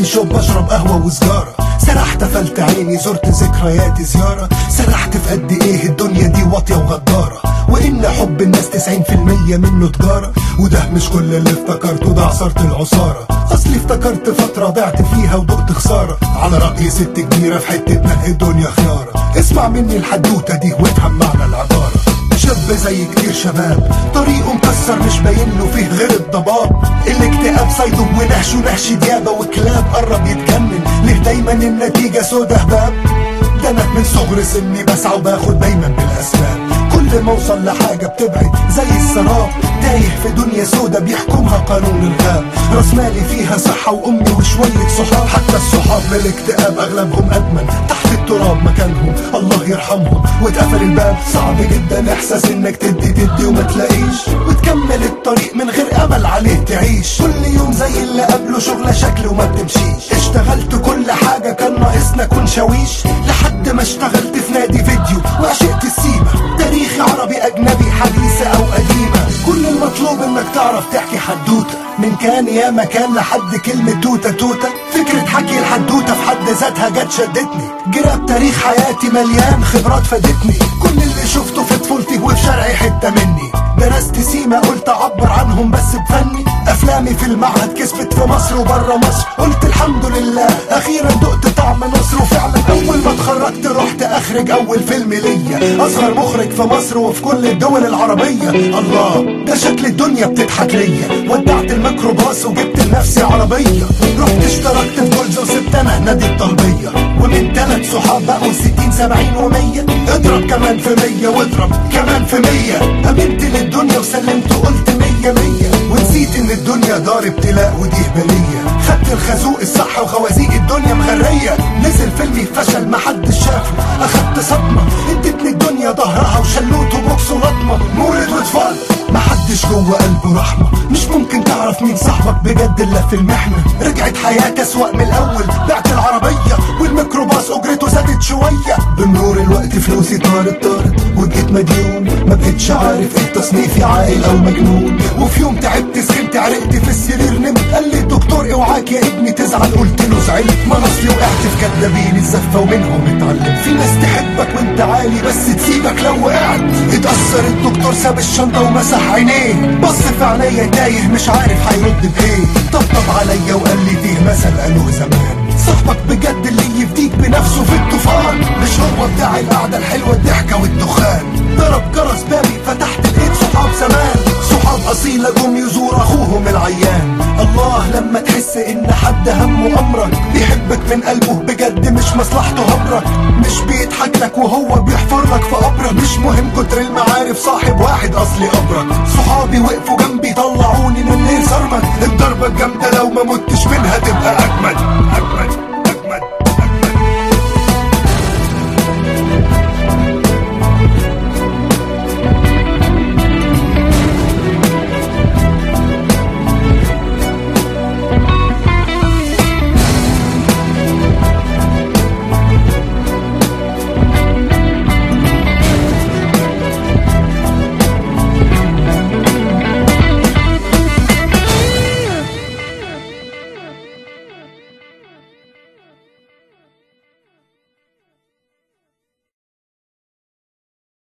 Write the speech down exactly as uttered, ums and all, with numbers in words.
شوب بشرب قهوة وسجارة. سرحت قفلت عيني زرت ذكرياتي زيارة. سرحت في قد ايه الدنيا دي واطية وغدارة، وان حب الناس تسعين في المية منه تجارة. وده مش كل اللي افتكرته، ده عصرت العصارة. اصلي افتكرت فترة ضعت فيها ودقت خسارة، على رأي ست كبيرة في حتة نقي الدنيا خيارة. اسمع مني الحدوتة دي وافهم معنى العبارة. شاب زي كتير شباب طريقه مكسر مش باين له فيه غير الضباب. الاكتئاب صيده ونهشه نهش ديابة وكلاب قرب يتجنن. ليه دايما النتيجة سودا هباب؟ ده انا من صغر سني بسعى وباخد دايما بالاسباب. كل ما اوصل لحاجة بتبعد زي السراب. تايه في دنيا سودا بيحكمها قانون الغاب. راس مالي فيها صحة وامي وشوية صحاب. حتى الصحاب للاكتئاب اغلبهم ادمن، تحت التراب مكانهم الله يرحمهم. واتقفل الباب صعب جدا احساس انك تدي تدي وما تلاقيش، وتكمل الطريق من غير امل عليه تعيش. كل يوم زي اللي قبله شغلة شكل وما بتمشيش. اشتغلت كل حاجة كان ناقصنا كون شاويش، لحد ما اشتغلت في نادي فيديو وعشقت السيما. تاريخي عربي اجنبي حديثة او قديمة، كل المطلوب انك تعرف تحكي حدوتة. من كان يا مكان لحد كلمة توتة توتة. فكرة حكي الحدوتة في حد ذاتها جت شدتني. جراب تاريخ حياتي مليان خبرات فادتني. كل اللي شفته في طفولتي وفي شرعي حتة مني. درست سيما قلت اعبر عنهم بس بفني. افلامي في المعهد كسبت في مصر وبره مصر. قلت الحمد لله اخيرا دقت طعم نصر. وفعلا اول ما اتخرجت رحت اخرج اول فيلم ليا. اصغر مخرج في مصر وفي كل الدول العربية. الله ده شكل الدنيا بتضحك ليا. ودعت الميكروباص وجبت لنفسي عربية. رحت اشتركت في جولز وسبت انا نادي الطلبية. ومن ثلاث صحاب بقوا ستين سبعين ومية. اضرب كمان في مية واضرب كمان في مية. امنت للدنيا وسلمت وقلت مية مية. ونسيت ان الدنيا دار ابتلاء ودي هبلية. خدت الخازوق الصح وخوازيق الدنيا مغرية. نزل فيلمي فشل محدش شافه. اخدت صدمة ادتني الدنيا ظهرها وشلوت وبوكس ولطمة. مولد واتفضل محدش جوه قلبه رحمة. مش ممكن تعرف مين صاحبك بجد الا في المحنة. رجعت حياتي اسوأ من الاول. بعت العربية والميكروباص اجرته زادت شوية. بمرور الوقت فلوسي طارت طارت وجيت مديون. ما بقتش عارف ايه تصنيفي عاقل او مجنون. وفي يوم تعبت سخنت عرقت في السرير نمت. قال لي الدكتور اوعاك يا ابني تزعل. قلت له زعلت ما اصلي وقعت في كدابين الزفة ومنهم اتعلم. في ناس تحبك وانت عالي بس تسيبك لو وقعت. اتأثر الدكتور ساب الشنطة ومسح عينيه. بص في عينيا تايه مش عارف هيرد بايه. طبطب عليا وقال لي فيه مثل قالوه زمان. صاحبك بجد اللي يفديك بنفسه في الطوفان. مش هو بتاع القعدة الحلوة الضحكة والدخان. ضرب جرس بابي فتحت لقيت صحاب زمان. صحاب أصيلة جم يزور أخوهم العيان. الله لما تحس إن حد همه أمرك. بيحبك من قلبه بجد مش مصلحته همرك. مش بيضحك لك وهو بيحفر لك في قبرك. مش مهم كتر المعارف صاحب واحد أصلي أبرك. صحابي وقفوا جنبي طلعوني من غير صرمك. الضربة الجامدة لو ما متش منها تبقى أجمد أجمد.